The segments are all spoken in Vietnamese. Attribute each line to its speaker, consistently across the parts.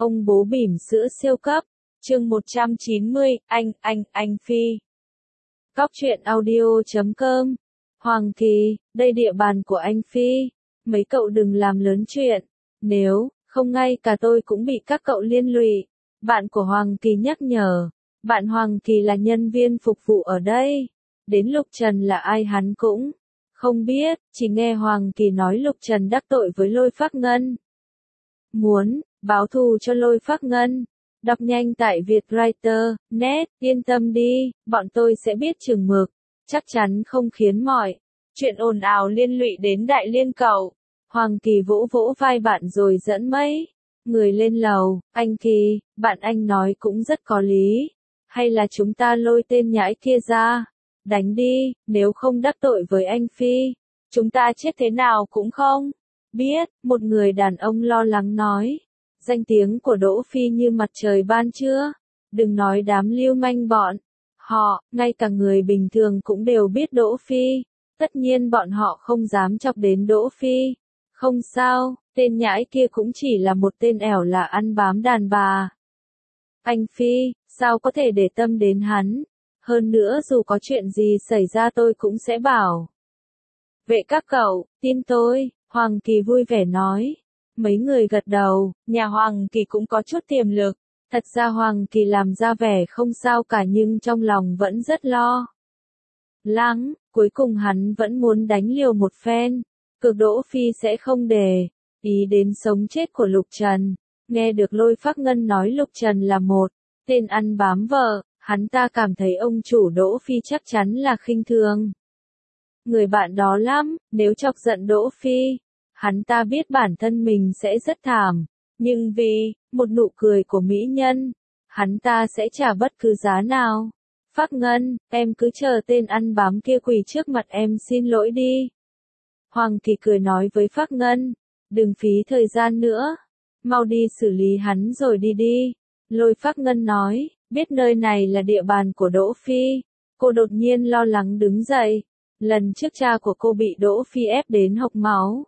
Speaker 1: Ông bố bỉm sữa siêu cấp. Chương 190, anh Phi. Cóc truyện audio.com. Hoàng Kỳ, đây địa bàn của anh Phi. Mấy cậu đừng làm lớn chuyện. Nếu không ngay cả tôi cũng bị các cậu liên lụy. Bạn của Hoàng Kỳ nhắc nhở. Bạn Hoàng Kỳ là nhân viên phục vụ ở đây. Đến Lục Trần là ai hắn cũng không biết, chỉ nghe Hoàng Kỳ nói Lục Trần đắc tội với Lôi Phác Ngân. Muốn báo thù cho Lôi Phác Ngân. Đọc nhanh tại Vietwriter.net, yên tâm đi, bọn tôi sẽ biết chừng mực, chắc chắn không khiến mọi chuyện ồn ào liên lụy đến Đại Liên cậu. Hoàng Kỳ vỗ vỗ vai bạn rồi dẫn mấy người lên lầu. Anh Kỳ, bạn anh nói cũng rất có lý. Hay là chúng ta lôi tên nhãi kia ra, đánh đi, nếu không đắc tội với anh Phi, chúng ta chết thế nào cũng không biết, một người đàn ông lo lắng nói. Danh tiếng của Đỗ Phi như mặt trời ban trưa, đừng nói đám lưu manh bọn họ, ngay cả người bình thường cũng đều biết Đỗ Phi, tất nhiên bọn họ không dám chọc đến Đỗ Phi. Không sao, tên nhãi kia cũng chỉ là một tên ẻo là ăn bám đàn bà. Anh Phi, sao có thể để tâm đến hắn? Hơn nữa dù có chuyện gì xảy ra tôi cũng sẽ bảo vệ các cậu, tin tôi, Hoàng Kỳ vui vẻ nói. Mấy người gật đầu, nhà Hoàng Kỳ cũng có chút tiềm lực. Thật ra Hoàng Kỳ làm ra vẻ không sao cả nhưng trong lòng vẫn rất lo lắng, cuối cùng hắn vẫn muốn đánh liều một phen. Cực Đỗ Phi sẽ không để ý đến sống chết của Lục Trần. Nghe được Lôi Phác Ngân nói Lục Trần là một tên ăn bám vợ, hắn ta cảm thấy ông chủ Đỗ Phi chắc chắn là khinh thường người bạn đó lắm, nếu chọc giận Đỗ Phi, hắn ta biết bản thân mình sẽ rất thảm, nhưng vì một nụ cười của mỹ nhân, hắn ta sẽ trả bất cứ giá nào. Phác Ngân, em cứ chờ tên ăn bám kia quỳ trước mặt em xin lỗi đi. Hoàng Kỳ cười nói với Phác Ngân, đừng phí thời gian nữa, mau đi xử lý hắn rồi đi đi. Lôi Phác Ngân nói, biết nơi này là địa bàn của Đỗ Phi, cô đột nhiên lo lắng đứng dậy. Lần trước cha của cô bị Đỗ Phi ép đến hộc máu.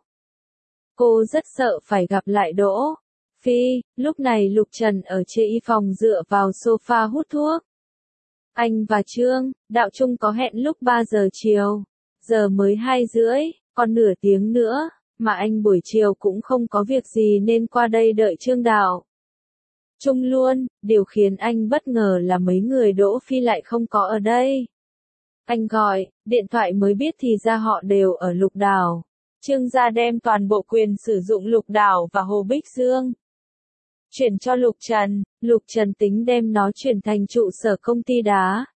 Speaker 1: Cô rất sợ phải gặp lại Đỗ Phi. Lúc này Lục Trần ở trên phòng dựa vào sofa hút thuốc. Anh và Trương Đạo Trung có hẹn lúc 3 giờ chiều. Giờ mới 2 rưỡi, còn nửa tiếng nữa, mà anh buổi chiều cũng không có việc gì nên qua đây đợi Trương Đạo Trung luôn. Điều khiến anh bất ngờ là mấy người Đỗ Phi lại không có ở đây. Anh gọi điện thoại mới biết thì ra họ đều ở Lục Đảo. Trương gia đem toàn bộ quyền sử dụng Lục Đảo và Hồ Bích Dương chuyển cho Lục Trần. Lục Trần tính đem nó chuyển thành trụ sở công ty đá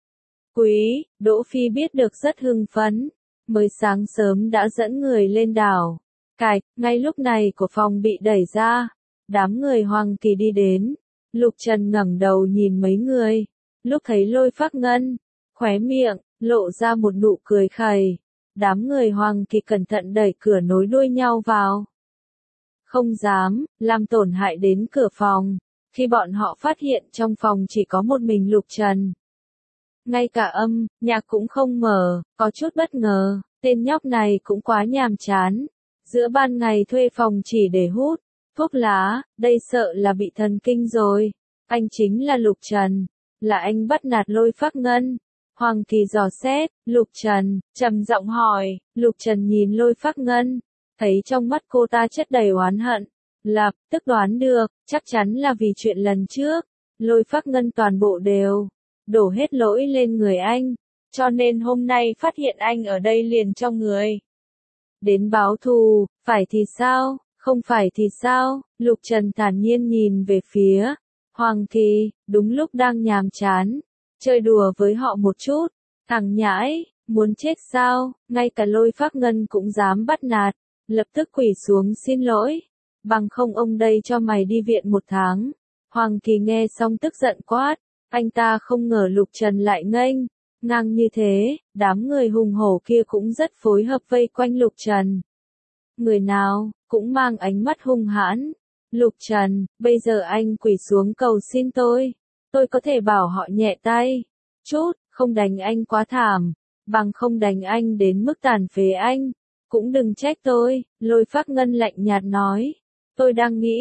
Speaker 1: quý. Đỗ Phi biết được rất hưng phấn, mới sáng sớm đã dẫn người lên đảo Cải. Ngay lúc này của phòng bị đẩy ra, đám người Hoàng Kỳ đi đến. Lục Trần ngẩng đầu nhìn mấy người, lúc thấy Lôi Phác Ngân, khóe miệng lộ ra một nụ cười khẩy. Đám người Hoàng Kỳ cẩn thận đẩy cửa nối đuôi nhau vào. Không dám làm tổn hại đến cửa phòng. Khi bọn họ phát hiện trong phòng chỉ có một mình Lục Trần. Ngay cả âm nhạc cũng không mở, có chút bất ngờ, tên nhóc này cũng quá nhàm chán. Giữa ban ngày thuê phòng chỉ để hút thuốc lá, đây sợ là bị thần kinh rồi. Anh chính là Lục Trần, là anh bắt nạt Lôi Phác Ngân. Hoàng Kỳ dò xét, Lục Trần, trầm giọng hỏi. Lục Trần nhìn Lôi Phác Ngân, thấy trong mắt cô ta chất đầy oán hận, lập tức đoán được, chắc chắn là vì chuyện lần trước. Lôi Phác Ngân toàn bộ đều đổ hết lỗi lên người anh, cho nên hôm nay phát hiện anh ở đây liền cho người đến báo thù. Phải thì sao, không phải thì sao? Lục Trần thản nhiên nhìn về phía Hoàng Kỳ, đúng lúc đang nhàm chán, chơi đùa với họ một chút. Thằng nhãi, muốn chết sao? Ngay cả Lôi Phác Ngân cũng dám bắt nạt, lập tức quỳ xuống xin lỗi. Bằng không ông đây cho mày đi viện 1 tháng. Hoàng Kỳ nghe xong tức giận quát. Anh ta không ngờ Lục Trần lại nghênh ngang như thế. Đám người hùng hổ kia cũng rất phối hợp vây quanh Lục Trần. Người nào cũng mang ánh mắt hung hãn. Lục Trần, bây giờ anh quỳ xuống cầu xin tôi có thể bảo họ nhẹ tay chút, không đánh anh quá thảm, bằng không đánh anh đến mức tàn phế anh, cũng đừng trách tôi. Lôi Phác Ngân lạnh nhạt nói, tôi đang nghĩ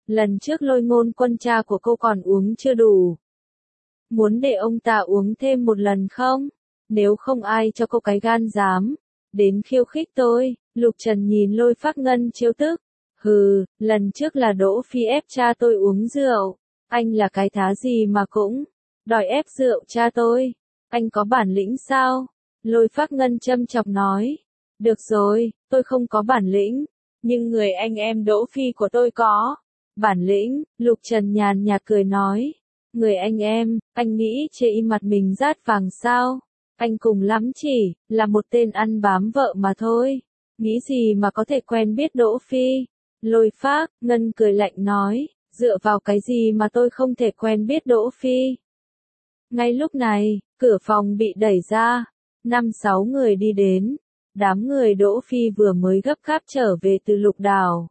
Speaker 1: lần trước Lôi Ngôn Quân cha của cô còn uống chưa đủ. Muốn để ông ta uống thêm một lần không? Nếu không ai cho cô cái gan dám đến khiêu khích tôi. Lục Trần nhìn Lôi Phác Ngân trêu tức. Hừ, lần trước là Đỗ Phi ép cha tôi uống rượu. Anh là cái thá gì mà cũng đòi ép rượu cha tôi. Anh có bản lĩnh sao? Lôi Phác Ngân châm chọc nói. Được rồi, tôi không có bản lĩnh. Nhưng người anh em Đỗ Phi của tôi có bản lĩnh. Lục Trần nhàn nhạt cười nói. Người anh em, anh nghĩ chê y mặt mình rát vàng sao? Anh cùng lắm chỉ là một tên ăn bám vợ mà thôi. Nghĩ gì mà có thể quen biết Đỗ Phi? Lôi Phác Ngân cười lạnh nói. Dựa vào cái gì mà tôi không thể quen biết Đỗ Phi? Ngay lúc này, cửa phòng bị đẩy ra. 5-6 người đi đến. Đám người Đỗ Phi vừa mới gấp gáp trở về từ Lục Đảo.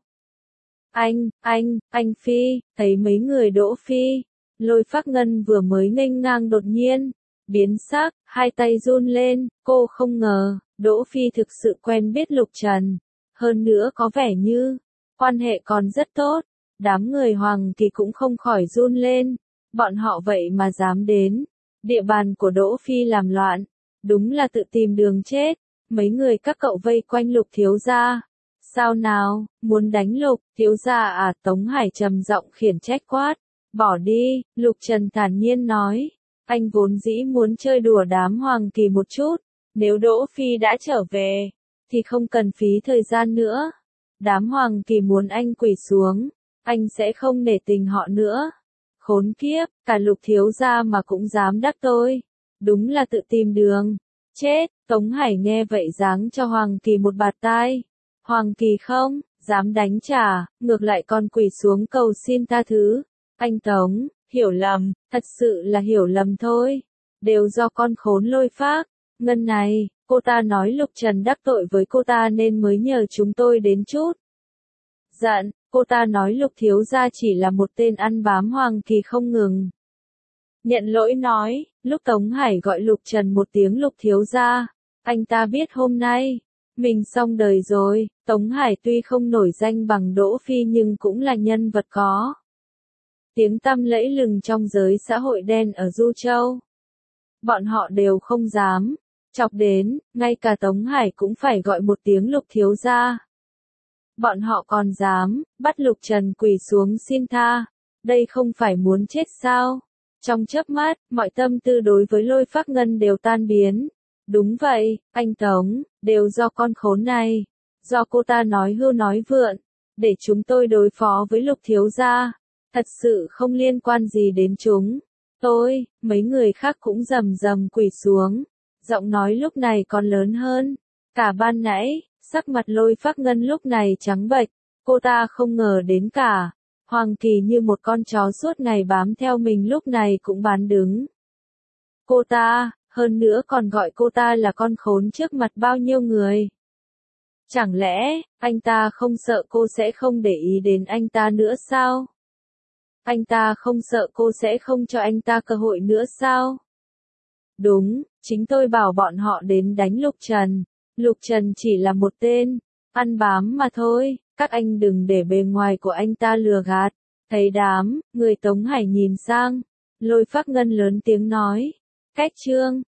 Speaker 1: Anh Phi, thấy mấy người Đỗ Phi. Lôi Phác Ngân vừa mới nghênh ngang đột nhiên biến sắc, hai tay run lên, cô không ngờ, Đỗ Phi thực sự quen biết Lục Trần. Hơn nữa có vẻ như, quan hệ còn rất tốt. Đám người Hoàng thì cũng không khỏi run lên. Bọn họ vậy mà dám đến địa bàn của Đỗ Phi làm loạn. Đúng là tự tìm đường chết. Mấy người các cậu vây quanh Lục thiếu gia. Sao nào, muốn đánh Lục thiếu gia à? Tống Hải trầm giọng khiển trách quát. Bỏ đi, Lục Trần thản nhiên nói. Anh vốn dĩ muốn chơi đùa đám Hoàng Kỳ một chút. Nếu Đỗ Phi đã trở về, thì không cần phí thời gian nữa. Đám Hoàng Kỳ muốn anh quỳ xuống, anh sẽ không nể tình họ nữa. Khốn kiếp, cả Lục thiếu gia mà cũng dám đắc tôi. Đúng là tự tìm đường. Chết, Tống Hải nghe vậy giáng cho Hoàng Kỳ một bạt tai. Hoàng Kỳ không dám đánh trả, ngược lại còn quỳ xuống cầu xin tha thứ. Anh Tống, hiểu lầm, thật sự là hiểu lầm thôi. Đều do con khốn Lôi Phác Ngân này, cô ta nói Lục Trần đắc tội với cô ta nên mới nhờ chúng tôi đến chút. Giận, cô ta nói Lục thiếu gia chỉ là một tên ăn bám Hoàng Kỳ không ngừng. Nhận lỗi nói, lúc Tống Hải gọi Lục Trần một tiếng Lục thiếu gia, anh ta biết hôm nay mình xong đời rồi. Tống Hải tuy không nổi danh bằng Đỗ Phi nhưng cũng là nhân vật có tiếng tăm lẫy lừng trong giới xã hội đen ở Du Châu. Bọn họ đều không dám chọc đến, ngay cả Tống Hải cũng phải gọi một tiếng Lục thiếu gia. Bọn họ còn dám bắt Lục Trần quỳ xuống xin tha. Đây không phải muốn chết sao? Trong chớp mắt, mọi tâm tư đối với Lôi Phác Ngân đều tan biến. Đúng vậy, anh Tống, đều do con khốn này. Do cô ta nói hưu nói vượn, để chúng tôi đối phó với Lục thiếu gia. Thật sự không liên quan gì đến chúng. Tôi, mấy người khác cũng rầm rầm quỳ xuống. Giọng nói lúc này còn lớn hơn. Cả ban nãy, sắc mặt Lôi Phác Ngân lúc này trắng bệch. Cô ta không ngờ đến cả Hoàng Kỳ như một con chó suốt ngày bám theo mình lúc này cũng bán đứng cô ta, hơn nữa còn gọi cô ta là con khốn trước mặt bao nhiêu người. Chẳng lẽ, anh ta không sợ cô sẽ không để ý đến anh ta nữa sao? Anh ta không sợ cô sẽ không cho anh ta cơ hội nữa sao? Đúng, chính tôi bảo bọn họ đến đánh Lục Trần. Lục Trần chỉ là một tên ăn bám mà thôi, các anh đừng để bề ngoài của anh ta lừa gạt. Thấy đám người Tống Hải nhìn sang, Lôi Phác Ngân lớn tiếng nói. Cách chương